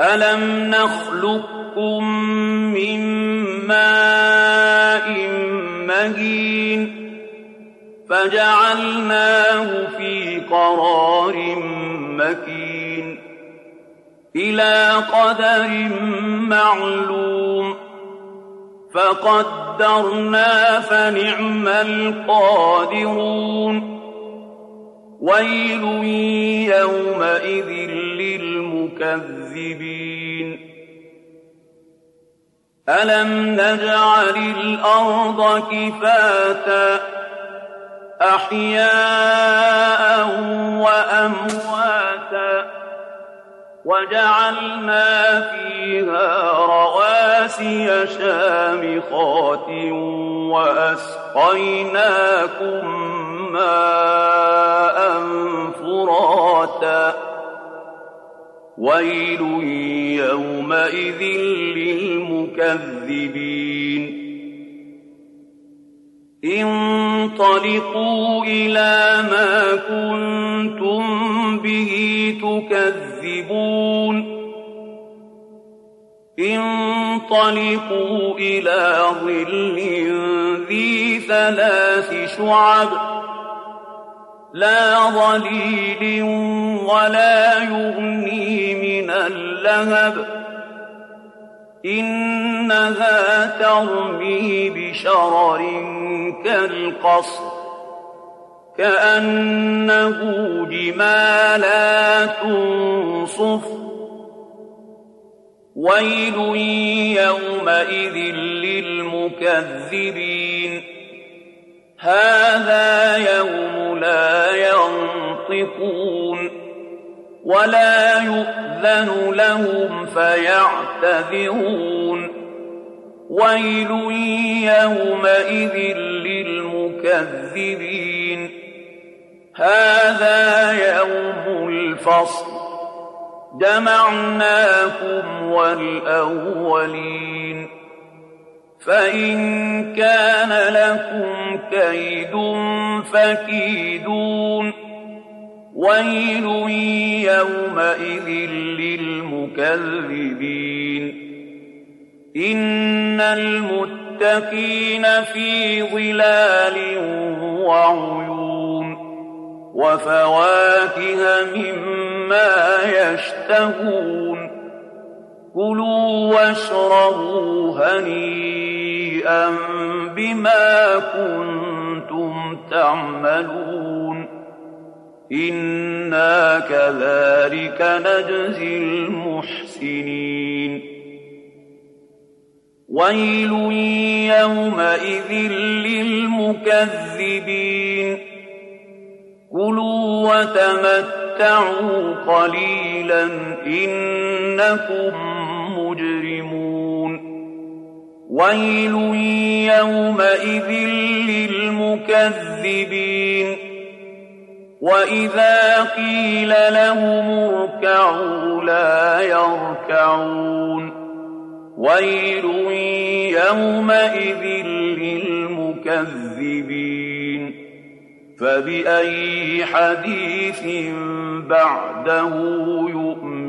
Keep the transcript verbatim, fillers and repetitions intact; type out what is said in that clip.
أَلَمْ نَخْلُقكُّم مِّن مَّاءٍ مَّهِينٍ فَجَعَلْنَاهُ فِي قَرَارٍ مَّكِينٍ إِلَىٰ قَدَرٍ مَّعْلُومٍ فَقَدَّرْنَا فَنِعْمَ الْقَادِرُونَ وَيْلٌ يَوْمَئِذٍ لِّلْمُكَذِّبِينَ أَلَمْ نَجْعَلِ الْأَرْضَ كِفَاتًا أَحْيَاءً وَأَمْوَاتًا وَجَعَلْنَا فِيهَا رَوَاسِيَ شَامِخَاتٍ وَأَسْقَيْنَاكُم مَّاءً فُرَاتًا وَيْلٌ يَوْمَئِذٍ لِّلْمُكَذِّبِينَ انطَلِقُوا إِلَىٰ مَا كُنتُم بِهِ تُكَذِّبُونَ انطَلِقُوا إِلَىٰ ظِلٍّ ذِي ثَلَاثِ شُعَبٍ لَّا ظَلِيلٍ وَلَا يُغْنِي مِنَ اللَّهَبِ إِنَّهَا تَرْمِي بِشَرَرٍ كَالْقَصْرِ كَأَنَّهُ جِمَالَتٌ صُفْرٌ وَيْلٌ يَوْمَئِذٍ لِّلْمُكَذِّبِينَ هَٰذَا يَوْمُ لَا يَنطِقُونَ وَلَا يُؤْذَنُ لَهُمْ فَيَعْتَذِرُونَ وَيْلٌ يَوْمَئِذٍ لِّلْمُكَذِّبِينَ هَٰذَا يَوْمُ الْفَصْلِ جَمَعْنَاكُمْ وَالْأَوَّلِينَ فَإِن كَانَ لَكُمْ كَيْدٌ فَكِيدُونِ وَيْلٌ يَوْمَئِذٍ لِّلْمُكَذِّبِينَ إِنَّ الْمُتَّقِينَ فِي ظِلَالٍ وَعُيُونٍ وَفَوَاكِهَ مِمَّا يَشْتَهُونَ كُلُوا وَاشْرَبُوا هَنِيئًا بِمَا كُنتُمْ تَعْمَلُونَ إِنَّا كَذَٰلِكَ نَجْزِي الْمُحْسِنِينَ وَيْلٌ يَوْمَئِذٍ لِّلْمُكَذِّبِينَ كُلُوا وَتَمَتَّعُوا قَلِيلًا إِنَّكُم مُّجْرِمُونَ وَيْلٌ يَوْمَئِذٍ لِّلْمُكَذِّبِينَ وَإِذَا قِيلَ لَهُمُ ارْكَعُوا لَا يَرْكَعُونَ وَيْلٌ يَوْمَئِذٍ لِّلْمُكَذِّبِينَ فَبِأَيِّ حَدِيثٍ بَعْدَهُ يُؤْمِنُونَ